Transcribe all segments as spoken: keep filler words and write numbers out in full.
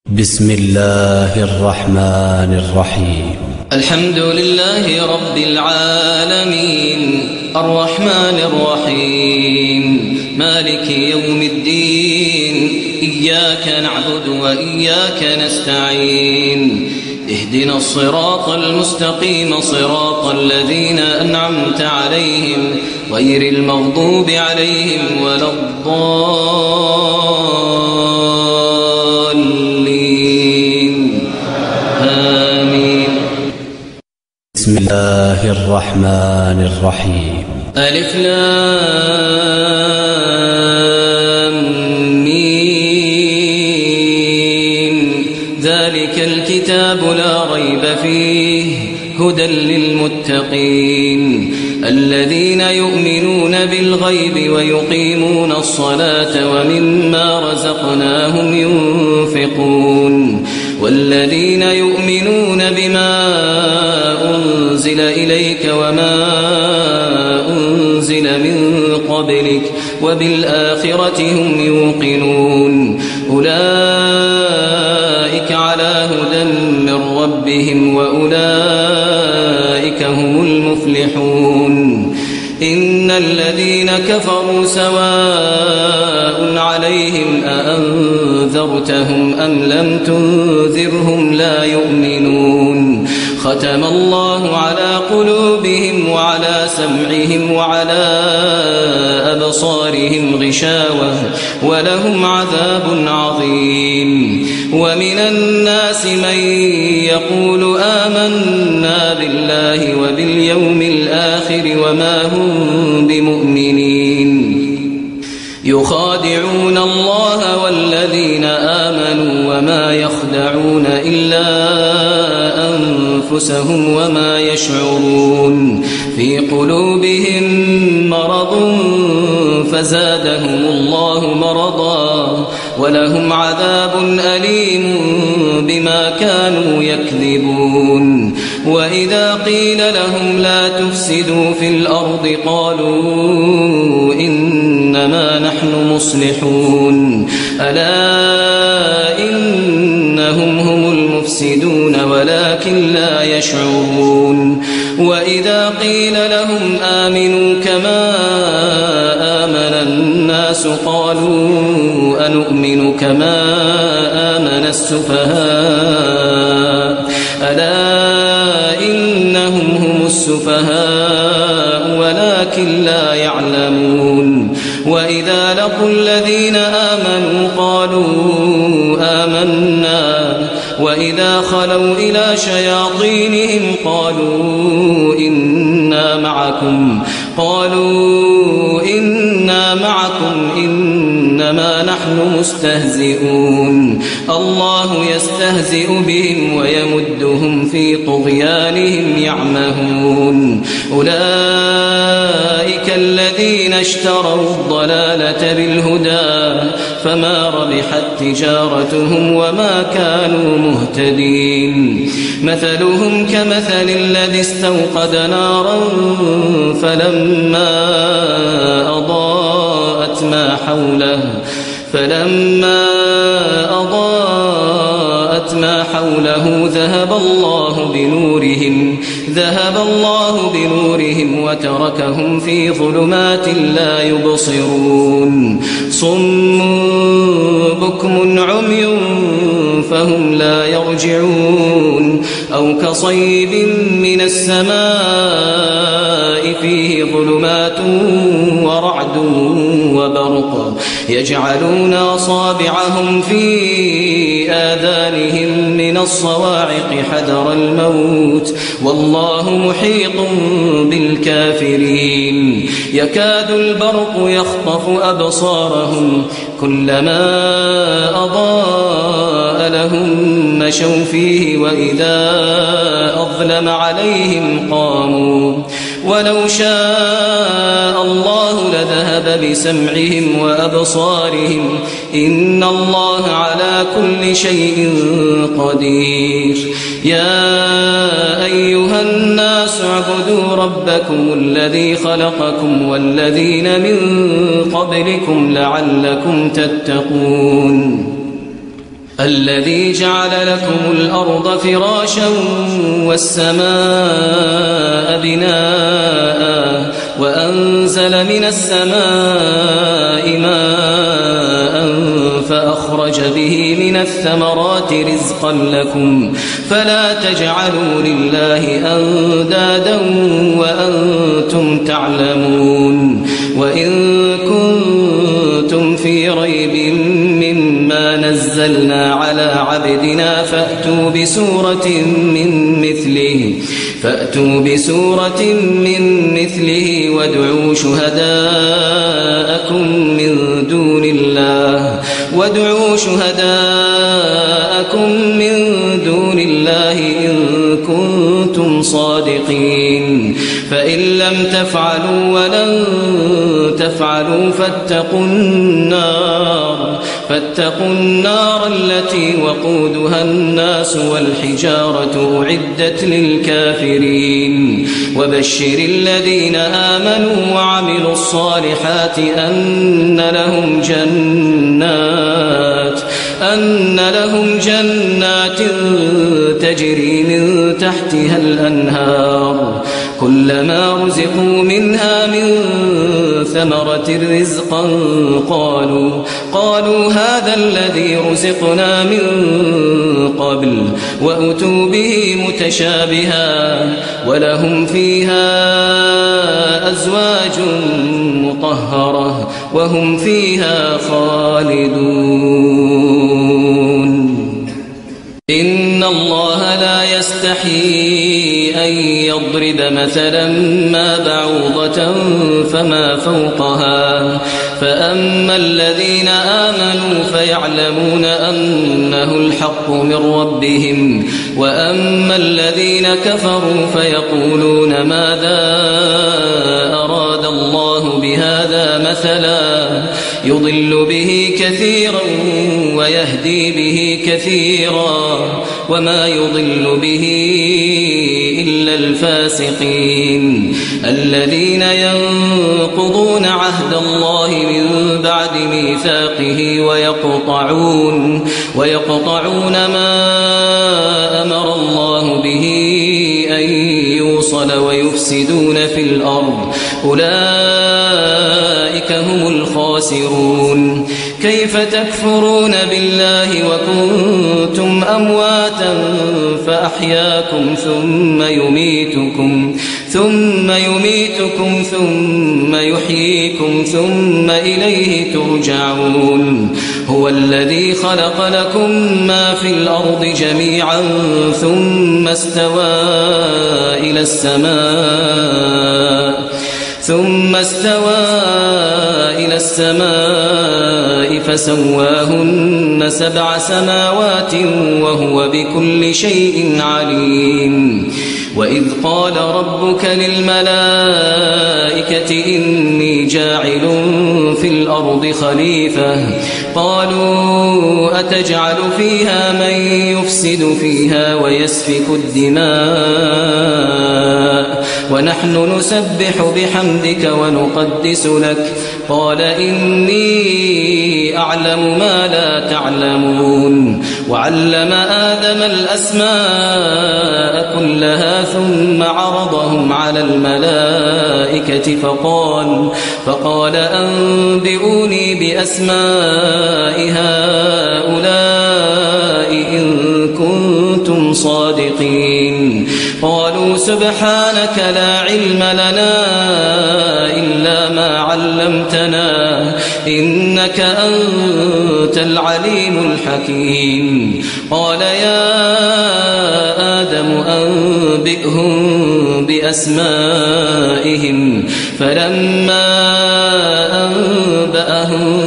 بسم الله الرحمن الرحيم. الحمد لله رب العالمين الرحمن الرحيم مالك يوم الدين إياك نعبد وإياك نستعين اهدنا الصراط المستقيم صراط الذين أنعمت عليهم غير المغضوب عليهم ولا الضالين آمين. بسم الله الرحمن الرحيم. ألف لام ميم ذلك الكتاب لا ريب فيه هدى للمتقين الذين يؤمنون بالغيب ويقيمون الصلاة ومما رزقناهم ينفقون والذين يؤمنون بما أنزل إليك وما أنزل من قبلك وبالآخرة هم يوقنون أولئك على هدى من ربهم وأولئك هم المفلحون. إن الذين كفروا سواء عليهم أأنذرتهم أم لم تنذرهم لا يؤمنون ختم الله على قلوبهم وعلى سمعهم وعلى أبصارهم غشاوة ولهم عذاب عظيم. ومن الناس من يقول آمنا بالله وباليوم الآخر وما هم بمؤمنين يخادعون الله والذين آمنوا وما يخدعون إلا أنفسهم وما يشعرون في قلوبهم مرض فزادهم الله مرضا ولهم عذاب أليم بما كانوا يكذبون. وإذا قيل لهم لا تفسدوا في الأرض قالوا إنما نحن مصلحون ألا إنهم هم المفسدون ولكن لا يشعرون. وإذا قيل لهم آمنوا كما آمن الناس قالوا أنؤمن كما آمن السفهاء ألا إنهم هم السفهاء ولكن لا يعلمون. وإذا لقوا الذين آمنوا قالوا آمنا وإذا خلوا إلى شياطينهم قالوا إنا معكم قالوا إنا معكم إنما نحن مستهزئون الله يستهزئ بهم ويمدهم في طغيانهم يعمهون. أولئك الذين اشتروا الضلالة بالهدى فما ربحت تجارتهم وما كانوا مهتدين. مثلهم كمثل الذي استوقد نارا فلما أضاءت ما حوله فلما أضاءت ما حوله ذهب الله بنورهم ذهب الله بنورهم وتركهم في ظلمات لا يبصرون صم بكم عمي فهم لا يرجعون أو كصيب من السماء فيه ظلمات ورعد وبرق يجعلون أصابعهم في آذانهم من الصواعق حذر الموت والله محيط بالكافرين. يكاد البرق يخطف أبصارهم كلما أضاء لهم مشوا فيه وإذا أظلم عليهم قاموا ولو شاء الله لذهب بسمعهم وأبصارهم إن الله على كل شيء قدير. يا أيها الناس اعبدوا ربكم الذي خلقكم والذين من قبلكم لعلكم تتقون. الذي جعل لكم الأرض فراشا والسماء بناء وأنزل من السماء ماء فأخرج به من الثمرات رزقا لكم فلا تجعلوا لله أندادا وأنتم تعلمون وإن كنتم في ريب مما نزلنا على عبدنا فأتوا بسورة من مثله فأتوا بسورة من مثله وادعوا شهداءكم من دون الله وادعوا شهداءكم من دون الله إن كنتم صادقين فإن لم تفعلوا ولن تفعلوا فاتقوا النار فاتقوا النار التي وقودها الناس والحجارة أعدت للكافرين وبشر الذين آمنوا وعملوا الصالحات أن لهم جنات أن لهم جنات تجري من تحتها الأنهار كلما رزقوا منها من ثمرة رزقا قالوا قالوا هذا الذي رزقنا من قبل وأتوا به متشابها ولهم فيها أزواج مطهرة وهم فيها خالدون إن الله لا يستحيي أن يضرب مثلا ما بعوضة فما فوقها فأما الذين آمنوا فيعلمون أنه الحق من ربهم وأما الذين كفروا فيقولون ماذا أراد الله بهذا مثلا يضل به كثيرا ويهدي به كثيرا وما يضل به إلا الفاسقين الذين ينقضون عهد الله من بعد ميثاقه ويقطعون ويقطعون ما أمر الله به أن يوصل ويفسدون في الأرض أولئك هم الخاسرون كيف تكفرون بالله وكنتم أمواتا فأحياكم ثم يميتكم ثم يميتكم ثم يحييكم ثم إليه ترجعون هو الذي خلق لكم ما في الأرض جميعا ثم استوى إلى السماء ثم استوى إلى السماء فسواهن سبع سماوات وهو بكل شيء عليم وإذ قال ربك للملائكة إني جاعل في الأرض خليفة قالوا أتجعل فيها من يفسد فيها ويسفك الدماء ونحن نسبح بحمدك ونقدس لك قال إني أعلم ما لا تعلمون وعلم آدم الأسماء كلها ثم عرضهم على الملائكة فقال فقال أنبئوني بأسماء هؤلاء إن كنتم صادقين قالوا سبحانك لا علم لنا إلا ما علمتنا إنك أنت العليم الحكيم قال يا آدم أنبئهم بأسمائهم فلما أنبأهم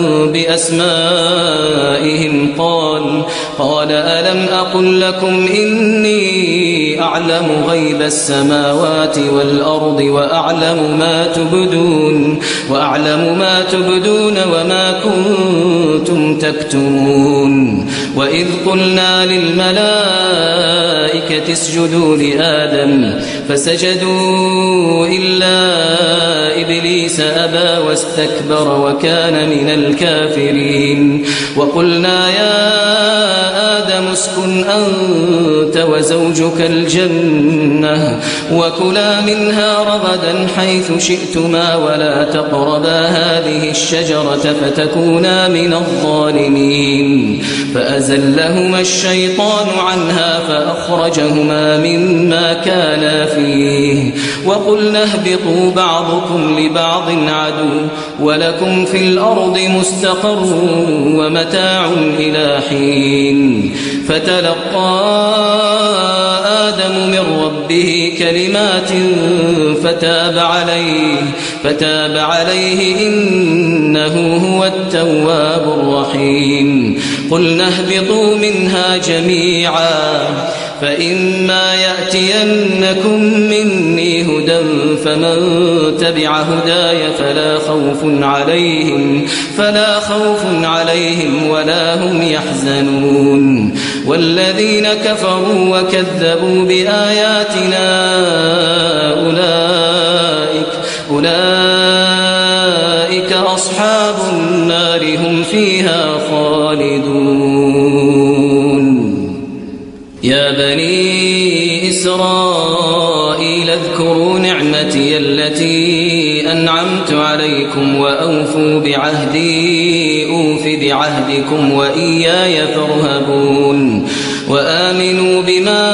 بأسمائهم قال قال ألم أقل لكم إني أعلم غيب السماوات والأرض وأعلم ما تبدون وأعلم ما تبدون وما كنتم تكتمون وإذ قلنا للملائكة اسجدوا لآدم فسجدوا إلا إبليس أبى واستكبر وكان من الكافرين وقلنا يا آدم اسكن أنت وزوجك الجنة وكلا منها رغدا حيث شئتما ولا تقربا هذه الشجرة فتكونا من الظالمين فأزلهما الشيطان عنها فأخرجهما مما كانا فيه وقلنا اهبطوا بعضكم لبعض عدو ولكم في الأرض مستقر ومتاع إلى حين فتلقى آدم من ربه كلمات فتاب عليه فتاب عليه إنه هو التواب الرحيم قلنا اهبطوا منها جميعا فإما يأتينكم مني هدى فمن تبع هداي فلا خوف عليهم فلا خوف عليهم ولا هم يحزنون والذين كفروا وكذبوا بآياتنا أولئك أولئك أصحاب النار هم فيها خالدون يا بني إسرائيل اذكروا نعمتي التي أنعمت عليكم وأوفوا بعهدي أوف بعهدكم وإياي فارهبون وآمنوا بما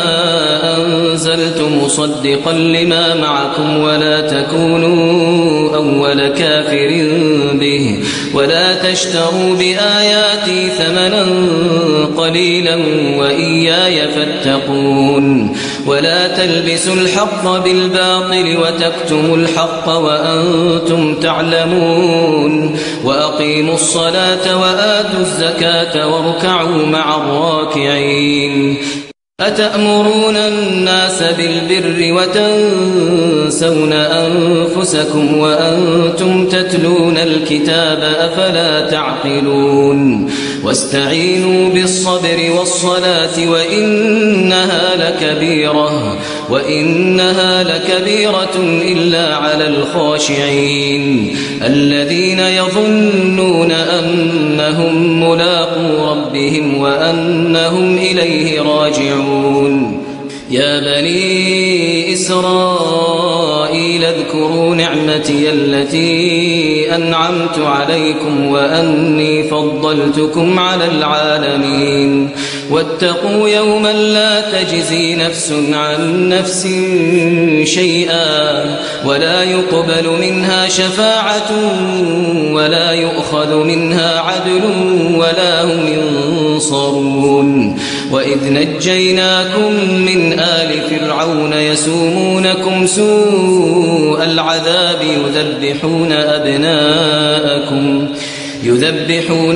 أنزلت مصدقا لما معكم ولا تكونوا أول كافر به ولا تشتروا بآياتي ثمنا قليلا وإياي فاتقون ولا تلبسوا الحق بالباطل وتكتموا الحق وأنتم تعلمون وأقيموا الصلاة وآتوا الزكاة واركعوا مع الراكعين أتأمرون الناس بالبر وتنسون أنفسكم وأنتم تتلون الكتاب أفلا تعقلون واستعينوا بالصبر والصلاة وإنها لكبيرة وإنها لكبيرة إلا على الخاشعين الذين يظنون أنهم ملاقو ربهم وأنهم إليه راجعون يا بني إسرائيل اذكروا نعمتي التي أنعمت عليكم وأني فضلتكم على العالمين واتقوا يوما لا تجزي نفس عن نفس شيئا ولا يقبل منها شفاعة ولا يؤخذ منها عدل ولا هم ينصرون وإذ نجيناكم من آل فرعون يسومونكم سوء العذاب يذبحون أبناءكم يذبحون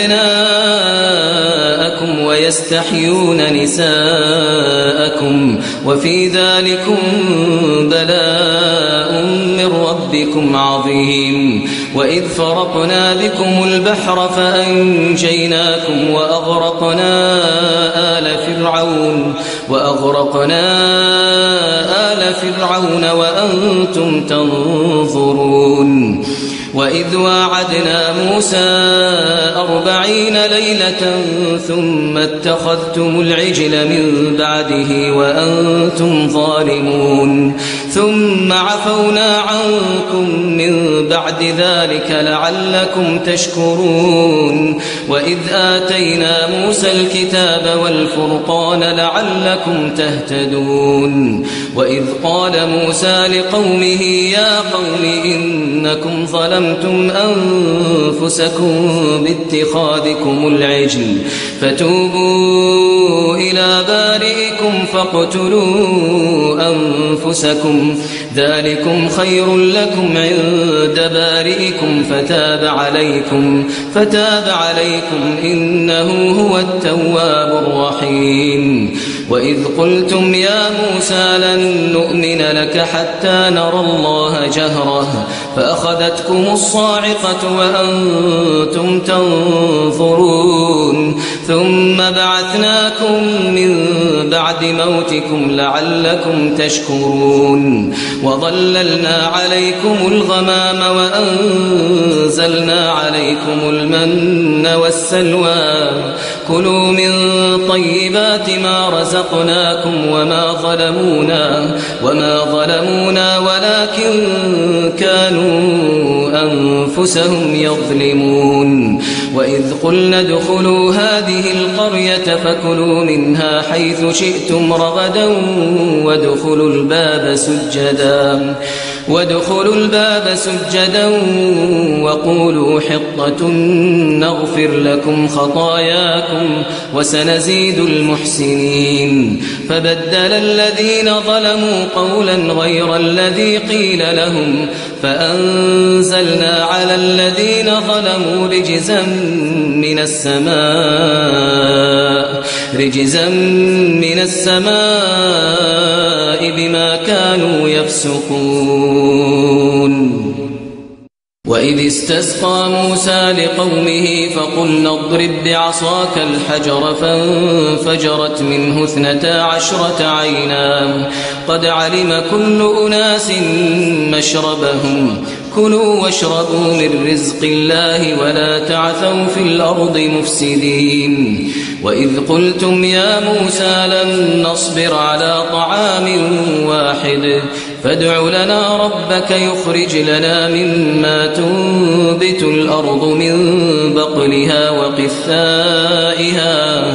أبناءكم ويستحيون نساءكم وفي ذلكم بلاء من ربكم عظيم وإذ فرقنا بكم البحر فأنجيناكم وأغرقنا آل فرعون وأغرقنا آل فرعون وأنتم تنظرون وإذ واعدنا موسى أربعين ليلة ثم اتخذتم العجل من بعده وأنتم ظالمون ثم عفونا عنكم من بعد ذلك لعلكم تشكرون وإذ آتينا موسى الكتاب والفرقان لعلكم تهتدون وإذ قال موسى لقومه يا قوم إنكم ظلمتم أنفسكم باتخاذكم العجل فتوبوا إلى بارئكم فاقتلوا أنفسكم ذلكم خير لكم عند بارئكم فتاب عليكم فتاب عليكم إنه هو التواب الرحيم وإذ قلتم يا موسى لن نؤمن لك حتى نرى الله جهرة فأخذتكم الصاعقة وأنتم تنظرون ثم بعثناكم من بعد موتكم لعلكم تشكرون وظللنا عليكم الغمام وأنزلنا عليكم المن والسلوى كلوا من طيبات ما رزقناكم وما ظلمونا وما ظلمونا ولكن كانوا أنفسهم يظلمون وإذ قلنا ادخلوا هذه القرية فكلوا منها حيث شئتم رغدا وادخلوا الباب سجدا وادخلوا الباب سجدا وقولوا حطة نغفر لكم خطاياكم وسنزيد المحسنين فبدل الذين ظلموا قولا غير الذي قيل لهم فأنزلنا على الذين ظلموا رجزا من السماء رجزا من السماء بما كانوا يفسقون وإذ استسقى موسى لقومه فقلنا اضرب بعصاك الحجر فانفجرت منه اثنتا عشرة عينا قد علم كل أناس مشربهم كلوا واشربوا من رزق الله ولا تعثوا في الأرض مفسدين وإذ قلتم يا موسى لن نصبر على طعام واحد فادع لنا ربك يخرج لنا مما تنبت الأرض من بقلها وقثائها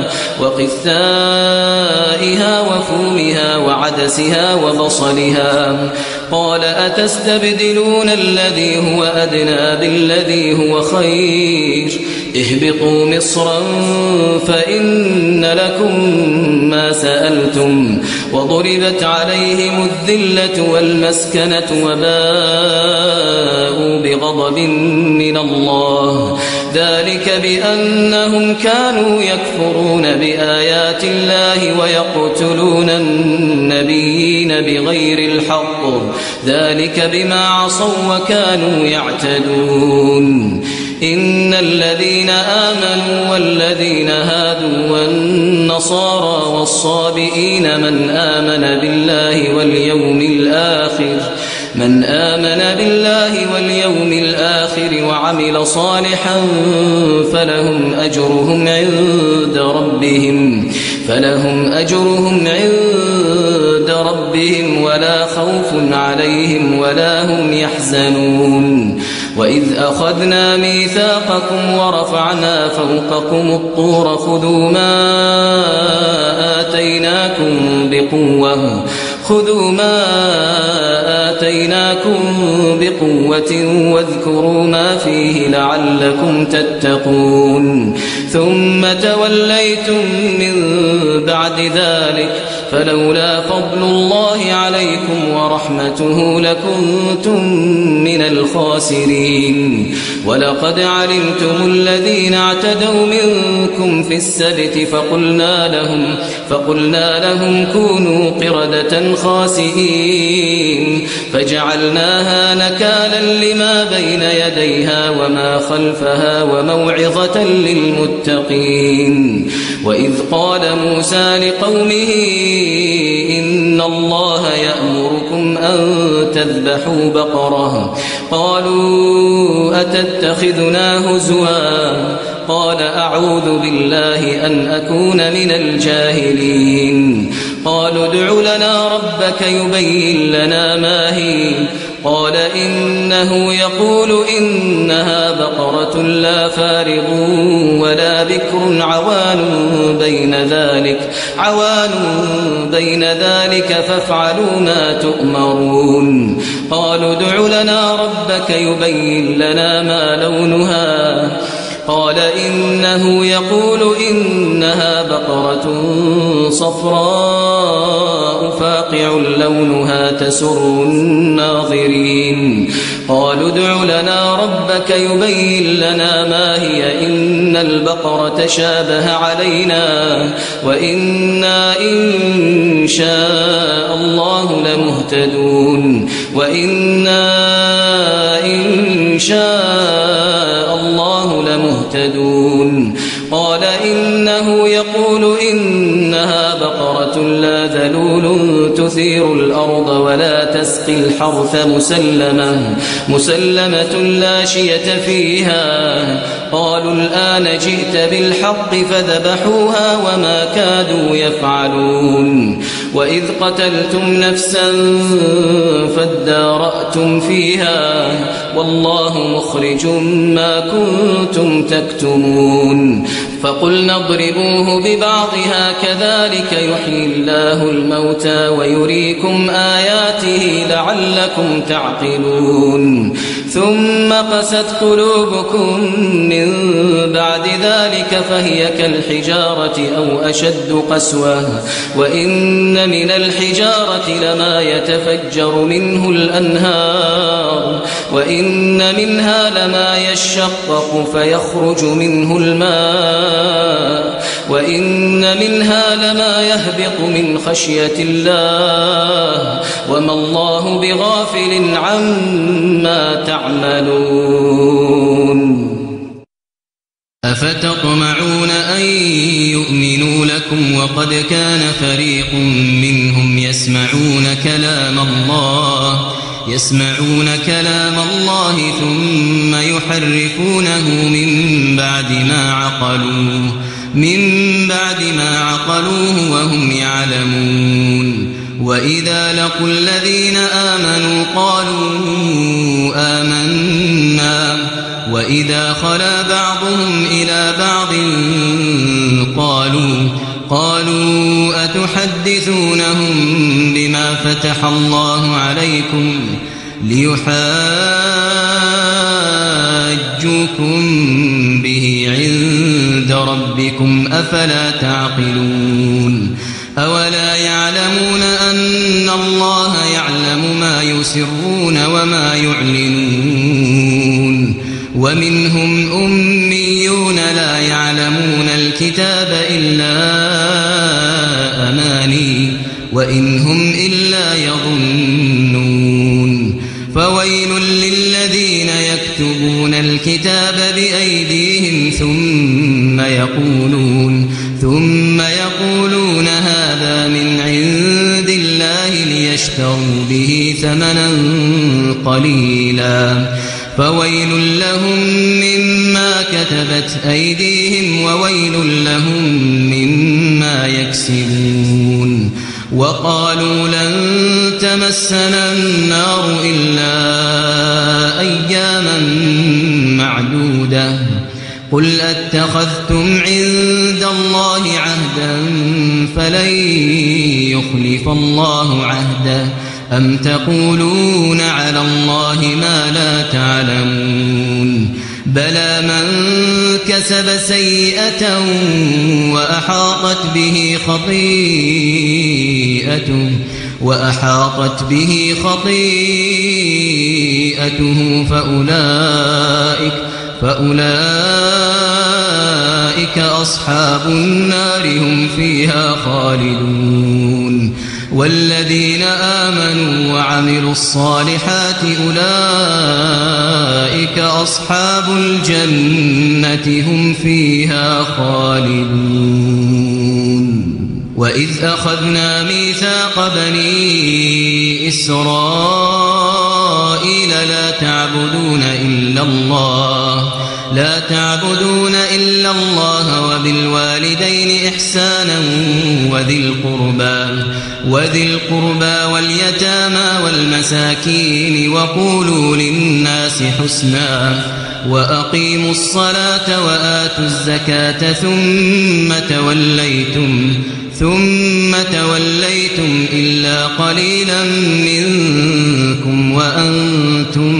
وقثائها وفومها وعدسها وبصلها قال أتستبدلون الذي هو أدنى بالذي هو خير اهبطوا مصرا فإن لكم ما سألتم وضربت عليهم الذلة والمسكنة وباءوا بغضب من الله ذلك بأنهم كانوا يكفرون بآيات الله ويقتلون النبيين بغير الحق ذلك بما عصوا وكانوا يعتدون إن الذين آمنوا والذين هادوا والنصارى والصابئين من آمن بالله واليوم الآخر من آمن بالله واليوم الآخر وعمل صالحا فلهم أجرهم عند ربهم فلهم أجرهم عند ربهم ولا خوف عليهم ولا هم يحزنون وإذ أخذنا ميثاقكم ورفعنا فوقكم الطور خذوا ما آتيناكم بقوة خذوا ما آتيناكم بقوة واذكروا ما فيه لعلكم تتقون ثم توليتم من بعد ذلك فلولا فضل الله عليكم ورحمته لكنتم من الخاسرين ولقد علمتم الذين اعتدوا منكم في السبت فقلنا لهم فقلنا لهم كونوا قردة خاسئين فجعلناها نكالا لما بين يديها وما خلفها وموعظة للمتقين وإذ قال موسى لقومه إن الله يأمركم أن تذبحوا بقرة قالوا أتتخذنا هزوا قال أعوذ بالله أن أكون من الجاهلين قالوا ادع لنا ربك يبين لنا ما هي قال إنه يقول إنها بقرة لا فارغ ولا بكر عوان بين ذلك عوان بين ذلك فافعلوا ما تؤمرون قالوا ادع لنا ربك يبين لنا ما لونها قال إنه يقول إنها بقرة صفراء فاقع لونها تسر الناظرين قالوا ادع لنا ربك يبين لنا ما هي إن البقرة تشابه علينا وإنا إن شاء الله لمهتدون وإنا إن شاء الله لمهتدون قال إنه يقول إن إنها بقرة لا ذلول تثير الأرض ولا تسقي الحرث مسلمة, مسلمة لا شية فيها. قالوا الآن جئت بالحق فذبحوها وما كادوا يفعلون. وإذ قتلتم نفسا فادارأتم فيها والله مخرج ما كنتم تكتمون. فقلنا اضربوه ببعضها كذلك يحيي الله الموتى ويريكم آياته لعلكم تعقلون. ثم قست قلوبكم من بعد ذلك فهي كالحجارة أو أشد قسوة. وإن من الحجارة لما يتفجر منه الأنهار وإن منها لما يشقق فيخرج منه الماء وإن منها لما يهبط من خشية الله وما الله بغافل عما تعملون. أفتطمعون أن يؤمنوا لكم وقد كان فريق منهم يسمعون كلام الله يسمعون كلام الله ثم يحرفونه من بعد ما عقلوه من بعد ما عقلوه وهم يعلمون. وإذا لقوا الذين آمنوا قالوا آمنا وإذا خلا بعضهم إلى بعض قالوا قالوا أتحدثونهم بما فتح الله عليكم ليحاجوكم به عند ربكم أفلا تعقلون. أولا يعلمون أن الله يعلم ما يسرون وما يعلنون. ومنهم أميون لا يعلمون الكتاب إلا أماني وإن هم إلا يظنون. فويل للذين يكتبون الكتاب بأيديهم ثم يقولون ثم يقولون هذا من عند الله ليشتروا به ثمنا قليلا فويل لهم مما كتبت أيديهم وويل لهم مما يكسبون. وقالوا لن تمسنا النار إلا أياما معدودة قل أتخذتم عند الله عهدا فلن يخلف الله عهده أم تقولون على الله ما لا تعلمون. بلى من كسب سيئة وأحاطت به خطيئته وأحاطت به خطيئته فأولئك فأولئك أصحاب النار هم فيها خالدون. والذين آمنوا وعملوا الصالحات أولئك أصحاب الجنة هم فيها خالدون. وإذ أخذنا ميثاق بني إسرائيل لا تعبدون إلا الله لا تعبدون إلا الله وبالوالدين إحسانا وذي القربى وذي القربى واليتامى والمساكين وقولوا للناس حسنا وأقيموا الصلاة وآتوا الزكاة ثم توليتم ثم توليتم إلا قليلا منكم وأنتم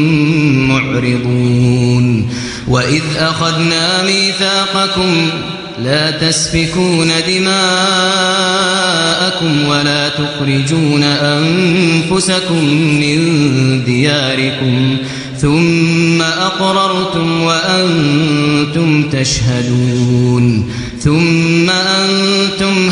معرضون. وإذ أخذنا ميثاقكم لا تسفكون دماءكم ولا تخرجون أنفسكم من دياركم ثم أقررتم وأنتم تشهدون. ثم أنتم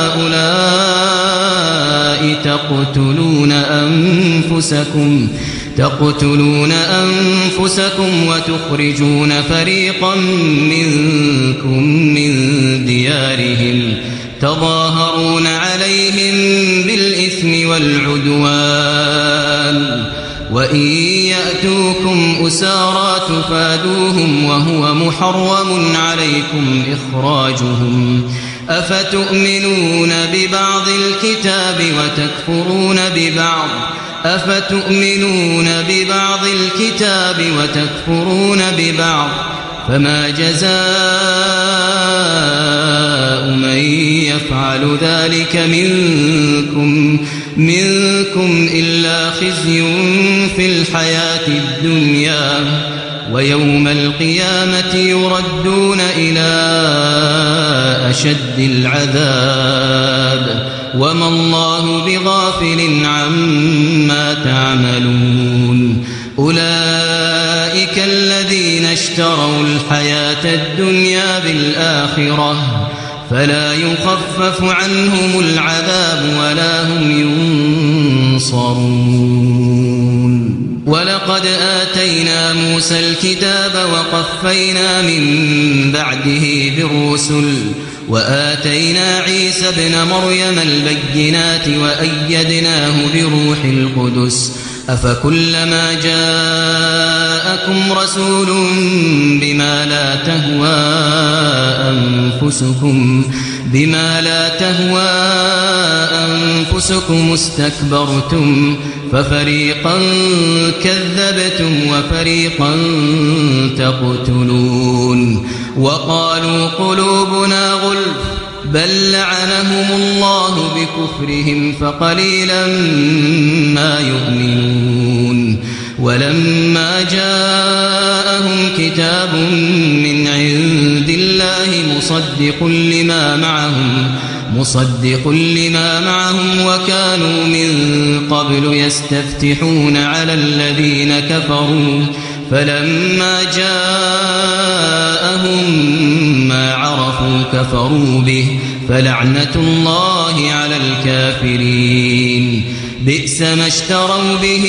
هؤلاء تقتلون أنفسكم تقتلون أنفسكم وتخرجون فريقا منكم من ديارهم تظاهرون عليهم بالإثم والعدوان وإن يأتوكم أسارى تفادوهم وهو محرم عليكم إخراجهم أفتؤمنون ببعض الكتاب وتكفرون ببعض أفتؤمنون ببعض الكتاب وتكفرون ببعض فما جزاء من يفعل ذلك منكم منكم إلا خزي في الحياة الدنيا ويوم القيامة يردون إلى أشد العذاب وما الله بغافل عما تعملون أولئك الذين اشتروا الحياة الدنيا بالآخرة فلا يخفف عنهم العذاب ولا هم ينصرون ولقد آتينا موسى الكتاب وقفينا من بعده بالرسل وآتينا عيسى ابن مريم البينات وأيدناه بروح القدس أفكلما جاءكم رسول بما لا تهوى أنفسكم بما لا تهوى أنفسكم استكبرتم ففريقا كذبتم وفريقا تقتلون وقالوا قلوبنا غلف بل لعنهم الله بكفرهم فقليلا ما يؤمنون ولما جاءهم كتاب من عند الله مصدق لما معهم مصدق لما معهم وكانوا من قبل يستفتحون على الذين كفروا فلما جاءهم ما عرفوا كفروا به فلعنة الله على الكافرين بئس ما اشتروا به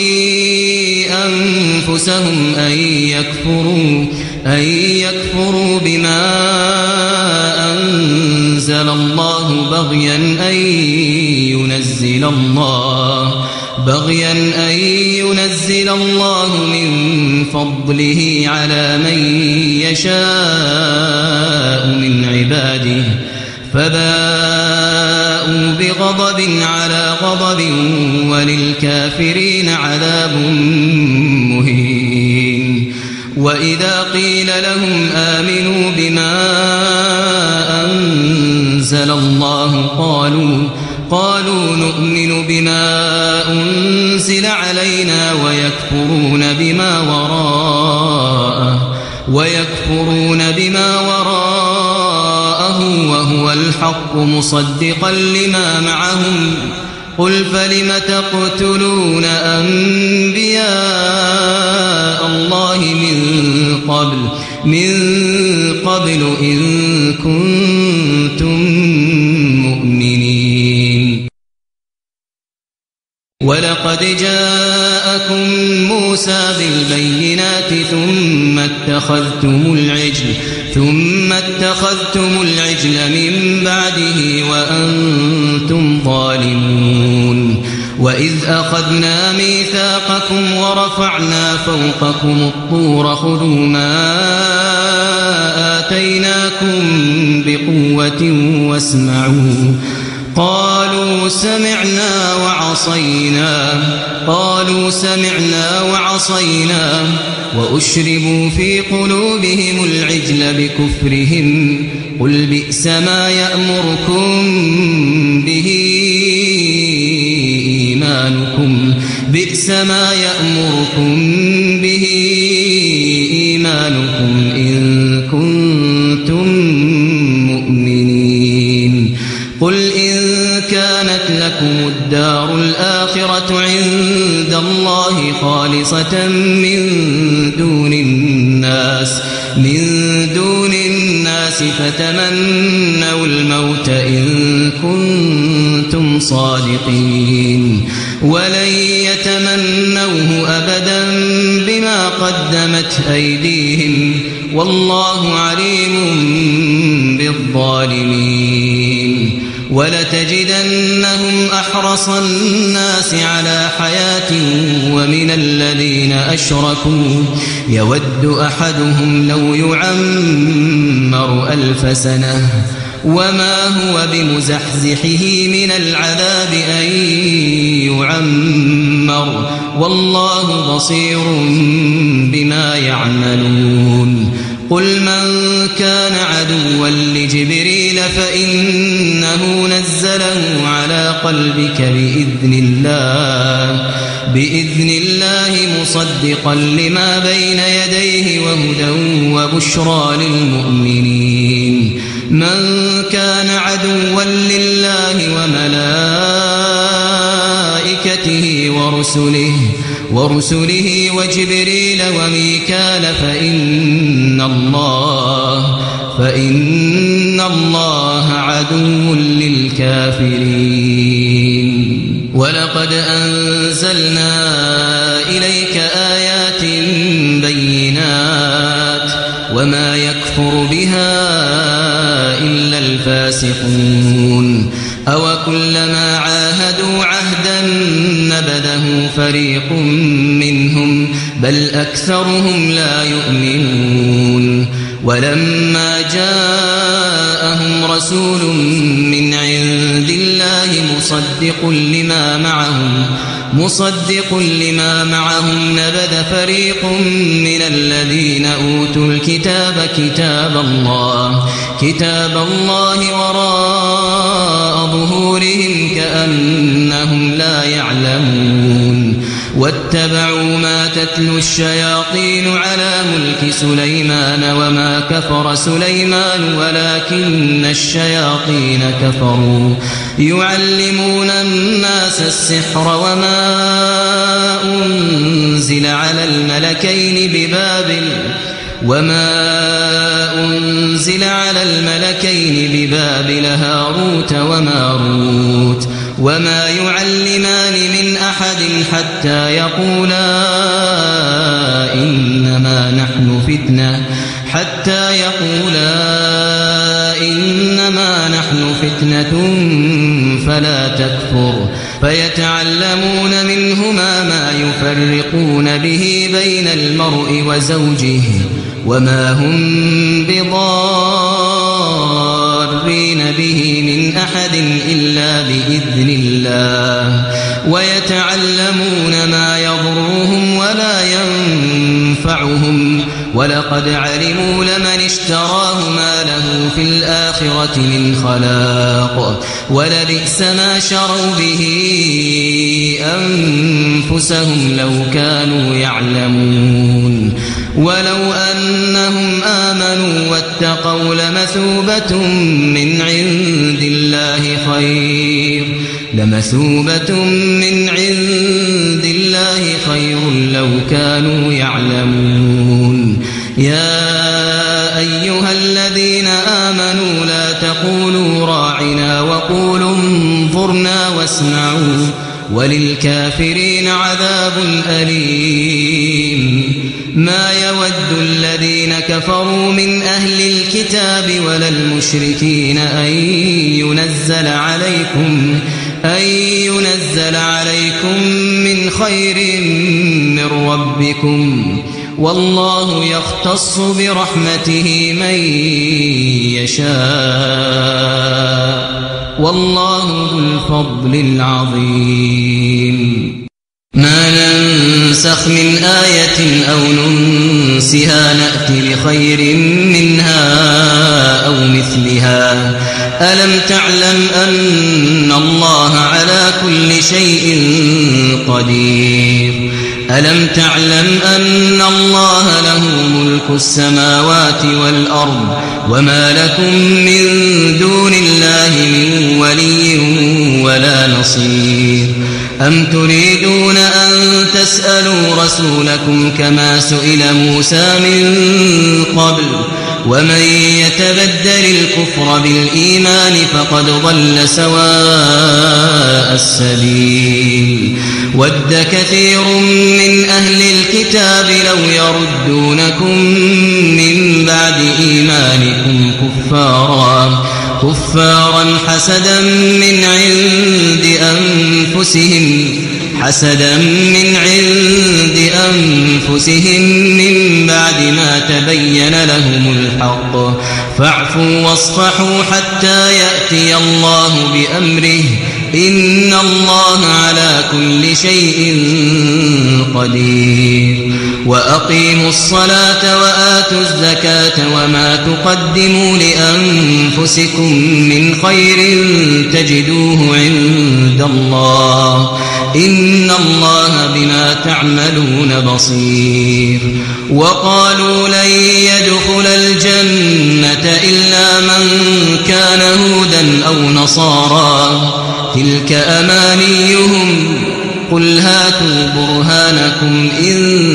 أنفسهم أن يكفروا أن يكفروا بما أنزل الله بغيا أن ينزل الله بغيا أن ينزل الله من فضله على من يشاء من عباده فباءوا بغضب على غضب وللكافرين عذاب مهين وإذا قيل لهم آمنوا بما أنزل الله قالوا قالوا نؤمن بما أنزل علينا ويكفرون بما وراءه ويكفرون بما وراءه وهو الحق مصدقا لما معهم قل فلم تقتلون أنبياء الله من قبل من قبل إن كنتم مؤمنين ولقد جاءكم موسى بالبينات ثم اتخذتم العجل ثم اتخذتم العجل من بعده وأنتم ظالمون وإذ أخذنا ميثاقكم ورفعنا فوقكم الطور خذوا ما آتيناكم بقوة واسمعوا قالوا سمعنا وعصينا قالوا سمعنا وعصينا وأشربوا في قلوبهم العجل بكفرهم قل بئس ما يأمركم به إيمانكم بئس ما يأمركم به إيمانكم إن كنتم مؤمنين قل إن كانت لكم الدار الآخرة عند الله خالصة من دون الناس من دون الناس فتمنوا الموت إن كنتم صادقين ولن يتمنوه أبدا أيديهم والله عليم بالظالمين ولتجدنهم أحرص الناس على حياة ومن الذين أشركوا يود أحدهم لو يعمر ألف سنة وما هو بمزحزحه من العذاب أن يعمر والله بصير بما يعملون قل من كان عدوا لجبريل فإنه نزله على قلبك بإذن الله بإذن الله مصدقا لما بين يديه وهدى وبشرى للمؤمنين من كان عدوا لله وملائكته ورسله ورسله وجبريل وميكال فإن الله فإن الله عدو للكافرين ولقد أنزلنا إليك آيات بينات وما يكفر بها إلا الفاسقون أو كلما عاهدوا عهدا نبذه فريق منهم بل أكثرهم لا يؤمنون ولما جاءهم رسول من عند الله مصدق لما معهم مصدق لما معهم نبذ فريق من الذين أوتوا الكتاب كتاب الله كتاب الله وراء ظهورهم كأنهم لا يعلمون واتبعوا ما تتلو الشياطين على ملك سليمان وما كفر سليمان ولكن الشياطين كفروا يعلمون الناس السحر وما أنزل على الملكين ببابل وما أنزل على الملكين ببابل هاروت وماروت وما يعلمان من أحد حتى يقولا إنما نحن فتنة حتى يقولا إنما نحن فتنة فلا تكفر فيتعلمون منهما ما يفرقون به بين المرء وزوجه وما هم بضارين به من أحد إلا بإذن الله ويتعلمون ما يضرهم ولا ينفعهم ولقد علموا لمن اشتراه ما له في الآخرة من خلاق ولبئس ما شروا به أنفسهم لو كانوا يعلمون ولو أنهم آمنوا واتقوا لمثوبة من عند الله خير لمثوبة من عند الله خير لو كانوا يعلمون يا أيها الذين آمنوا لا تقولوا راعنا وقولوا انظرنا واسمعوا وللكافرين عذاب أليم ما يود الذين كفروا من أهل الكتاب ولا المشركين أن ينزل عليكم أن ينزل عليكم من خير من ربكم والله يختص برحمته من يشاء والله ذو الفضل العظيم ما ننسخ من آية أو ننسها نأتي بخير منها أو مثلها ألم تعلم أن الله على كل شيء قدير ألم تعلم أن الله له ملك السماوات والأرض وما لكم من دون الله من ولي ولا نصير أم تريدون أن تسألوا رسولكم كما سئل موسى من قبل ومن يتبدل الكفر بالإيمان فقد ضل سواء السبيل ود كثير من أهل الكتاب لو يردونكم من بعد إيمانكم كفارا كفارا حسدا من عند أنفسهم حسدا من عند أنفسهم من بعد ما تبين لهم الحق فاعفوا واصفحوا حتى يأتي الله بأمره إن الله على كل شيء قدير وأقيموا الصلاة وآتوا الزكاة وما تقدموا لأنفسكم من خير تجدوه عند الله إن الله بما تعملون بصير وقالوا لن يدخل الجنة إلا من كان هودا أو نصارى تلك أمانيهم قل هاتوا برهانكم إن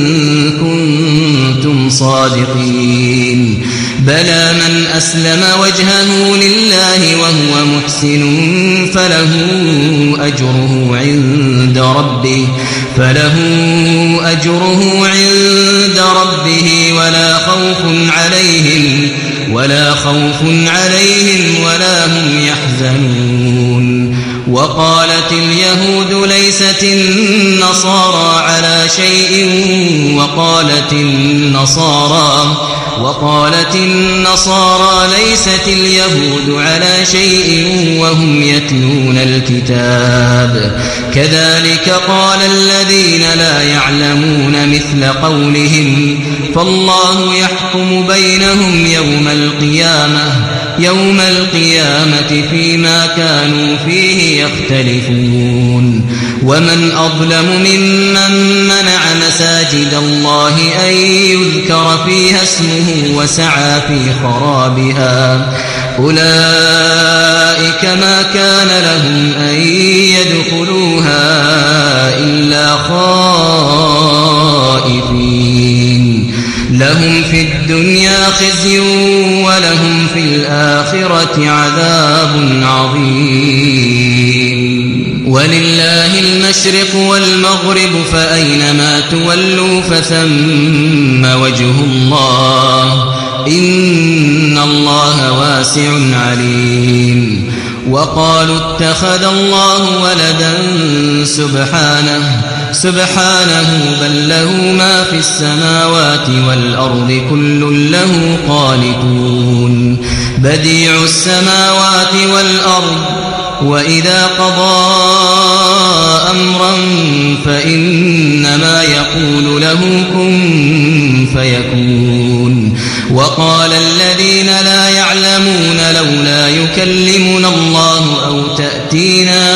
كنتم صادقين بلى من أسلم وجهه لله وهو محسن فله أجره عند ربه فله أجره عند ربه ولا خوف عليهم ولا خوف عليهم ولا هم يحزنون وقالت اليهود ليست النصارى على شيء وقالت النصارى وقالت النصارى ليست اليهود على شيء وهم يتلون الكتاب كذلك قال الذين لا يعلمون مثل قولهم فالله يحكم بينهم يوم القيامة يوم القيامة فيما كانوا فيه يختلفون ومن أظلم ممن منع مساجد الله أن يذكر فيها اسمه وسعى في خرابها أولئك ما كان لهم أن يدخلوها إلا خائفين لهم في الدنيا خزي ولهم في الآخرة عذاب عظيم ولله المشرق والمغرب فأينما تولوا فثم وجه الله إن الله واسع عليم وقالوا اتخذ الله ولدا سبحانه سبحانه بل له ما في السماوات والأرض كل له قانتون بديع السماوات والأرض وإذا قضى أمرا فإنما يقول له كن فيكون وقال الذين لا يعلمون لولا يكلمنا الله أو تأتينا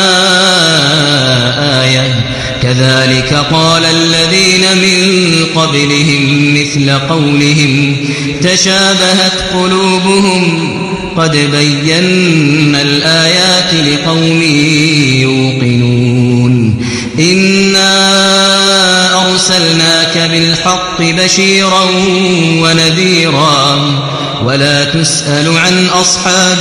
آية كذلك قال الذين من قبلهم مثل قولهم تشابهت قلوبهم قد بينا الآيات لقوم يوقنون إنا أرسلناك بالحق بشيرا ونذيرا ولا تسأل عن أصحاب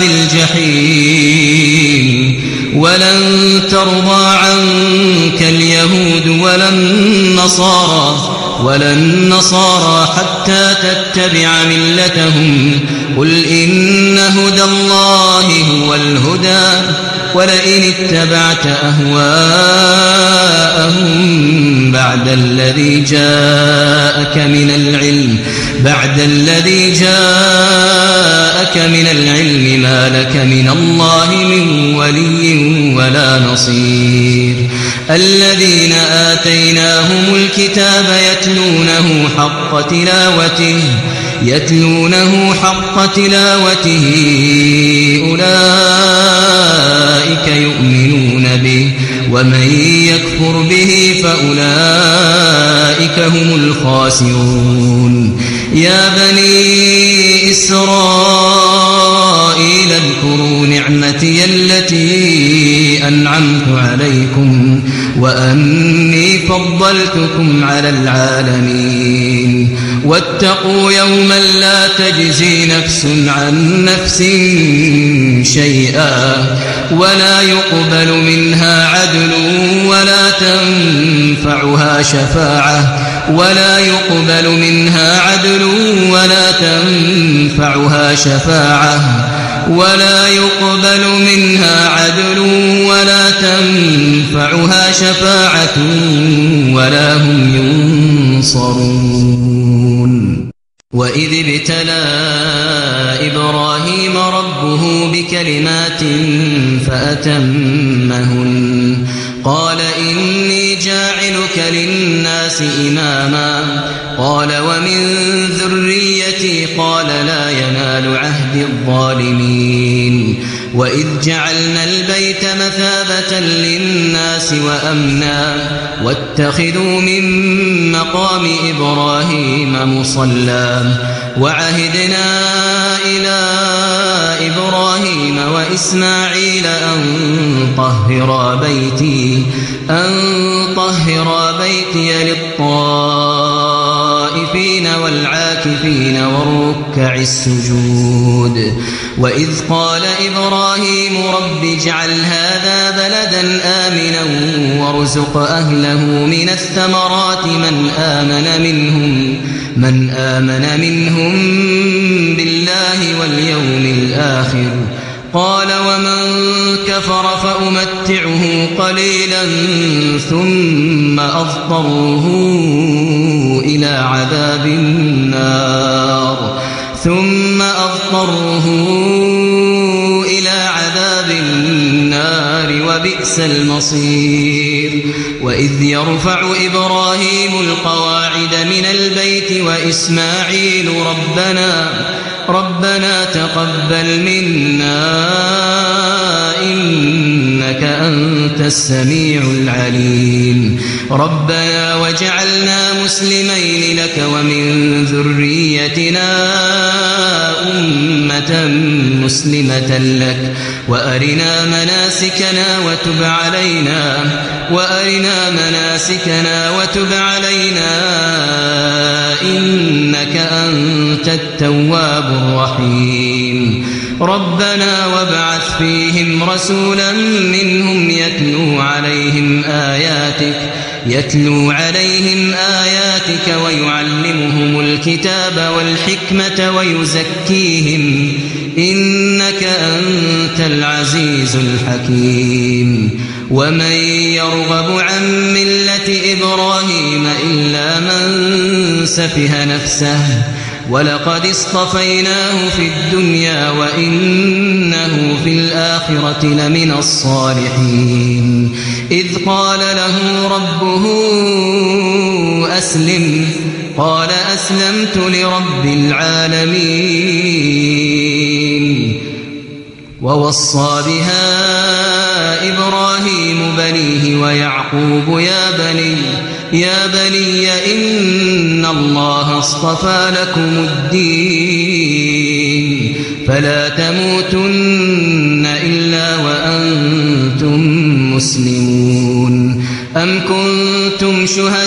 الجحيم ولن ترضى عنك اليهود ولا النصارى ولا النصارى حتى تتبع ملتهم قل إن هدى الله هو الهدى ولئن اتبعت أهواءهم بعد الذي جاءك من العلم بعد الذي جاءك من العلم ما لك من الله من ولي ولا نصير الذين آتيناهم الكتاب يتلونه حق تلاوته يتلونه حق تلاوته أولئك يؤمنون به ومن يكفر به فأولئك هم الخاسرون يا بني إسرائيل اذكروا نعمتي التي أنعمت عليكم وأني فضلتكم على العالمين واتقوا يوما لا تجزي نفس عن نفس شيئا ولا يقبل منها عدل ولا تنفعها شفاعة ولا يقبل منها عدل ولا تنفعها شفاعة ولا يقبل منها عدل ولا تنفعها شفاعة ولا هم ينصرون. وإذ ابتلى إبراهيم ربه بكلمات فأتمهن قال إني جاعلك للناس إماما قال ومن ذريتي قال لا ينال عهد الظالمين. وإذ جعلنا البيت مثابة للناس وأمنا واتخذوا من مقام إبراهيم مصلى وعهدنا إلى إبراهيم وإسماعيل أن طهرا بيتي أن طهرا بيتي للطائفين والعاكفين والركع السجود. وإذ قال إبراهيم رب اجعل هذا بلدا آمنا وارزق أهله من الثمرات من آمن منهم من آمن منهم بالله واليوم الآخر قال ومن كفر فأمتعه قليلا ثم أضطره إلى عذاب النار ثم أضطره إلى عذاب النار وبئس المصير. وإذ يرفع إبراهيم القواعد من البيت وإسماعيل ربنا ربنا تقبل منا إنك أنت السميع العليم ربنا وجعلنا مسلمين لك ومن ذريتنا أمة مسلمة لك وأرنا مناسكنا وتب علينا وأرنا مناسكنا وتب علينا إنك أنت التواب الرحيم. ربنا وابعث فيهم رسولا منهم يتلو عليهم آياتك يتلو عليهم آياتك ويعلمهم الكتاب والحكمة ويزكيهم إنك أنت العزيز الحكيم. ومن يرغب عن ملة إبراهيم إلا من سفه نفسه ولقد اصطفيناه في الدنيا وإنه في الآخرة لمن الصالحين. إذ قال له ربه أسلم قال أسلمت لرب العالمين. ووصى بها إبراهيم بنيه ويعقوب يا بني يا بني إن الله اصطفى لكم الدين فلا تموتن إلا وأنتم مسلمون. أم كنتم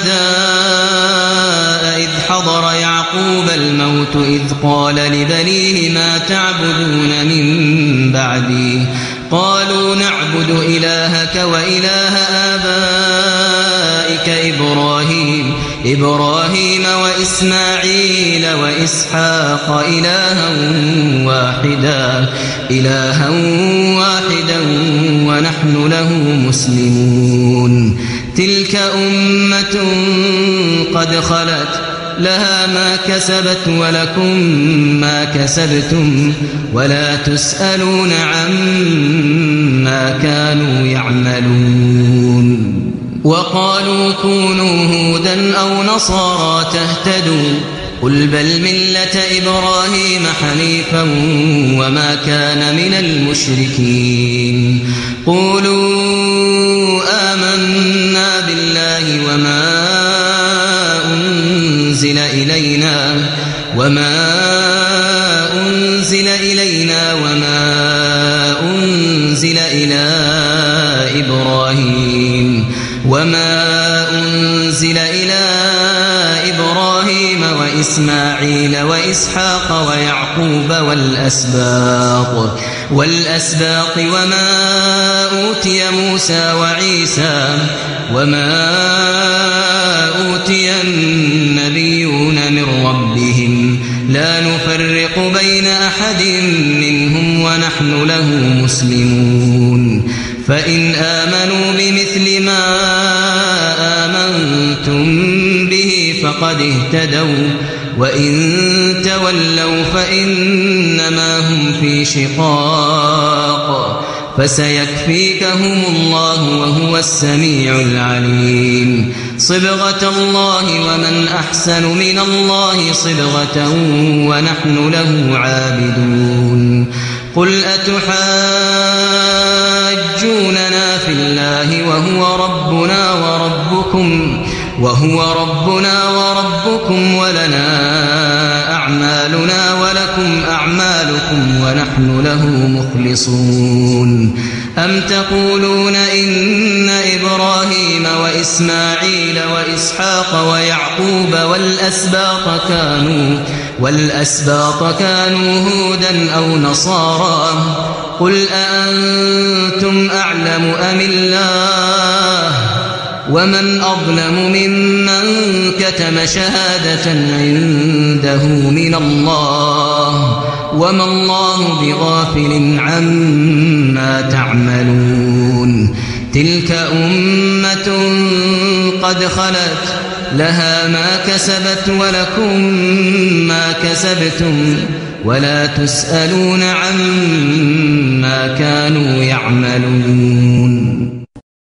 شهداء إذ حضر يعقوب الموت إذ قال لبنيه ما تعبدون من بعدي قالوا نعبد إلهك وإله آبائك إبراهيم إبراهيم وإسماعيل وإسحاق إلها واحدا إلها واحدا ونحن له مسلمون. تلك أمة قد خلت لها ما كسبت ولكم ما كسبتم ولا تسألون عما كانوا يعملون. وقالوا كونوا هودا أو نصارى تهتدوا قل بل ملة إبراهيم حنيفا وما كان من المشركين. قولوا آمنا بالله وما أنزل إلينا وما أنزل إلينا وما أنزل إلى إبراهيم وما أنزل إلى إبراهيم وإسماعيل وإسحاق ويعقوب والأسباط والأسباط وما أوتي موسى وعيسى وما أوتي النبيون من ربهم لا نفرق بين أحد منهم ونحن له مسلمون فإن آمنوا بمثل ما آمنتم به فقد اهتدوا وإن تولوا فإنما هم في شقاق فسيكفيكهم الله وهو السميع العليم صبغة الله ومن أحسن من الله صبغة ونحن له عابدون قل أتحاجوننا في الله وهو ربنا وربكم وهو ربنا وربكم ولنا أعمالنا ولكم أعمالكم ونحن له مخلصون أم تقولون إن إبراهيم وإسماعيل وإسحاق ويعقوب والأسباط كانوا والأسباط كانوا هودا أو نصارى قل أأنتم أعلم أم الله ومن أظلم ممن كتم شهادة عنده من الله وما الله بغافل عما تعملون تلك أمة قد خلت لها ما كسبت ولكم ما كسبتم ولا تسألون عما